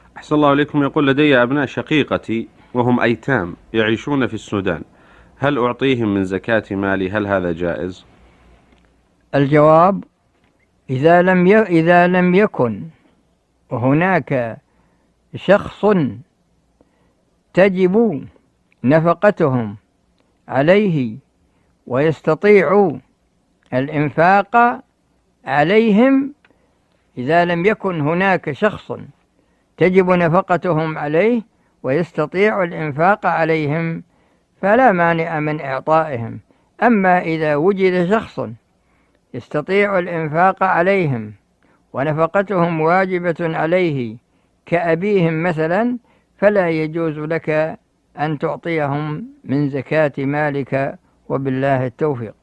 أحسن الله عليكم. يقول: لدي أبناء شقيقتي وهم أيتام يعيشون في السودان، هل أعطيهم من زكاة مالي؟ هل هذا جائز؟ الجواب: إذا لم يكن هناك شخص تجب نفقتهم عليه ويستطيع الإنفاق عليهم، إذا لم يكن هناك شخص تجب نفقتهم عليه ويستطيع الإنفاق عليهم فلا مانع من إعطائهم. أما إذا وجد شخص يستطيع الإنفاق عليهم ونفقتهم واجبة عليه كأبيهم مثلا، فلا يجوز لك أن تعطيهم من زكاة مالك، وبالله التوفيق.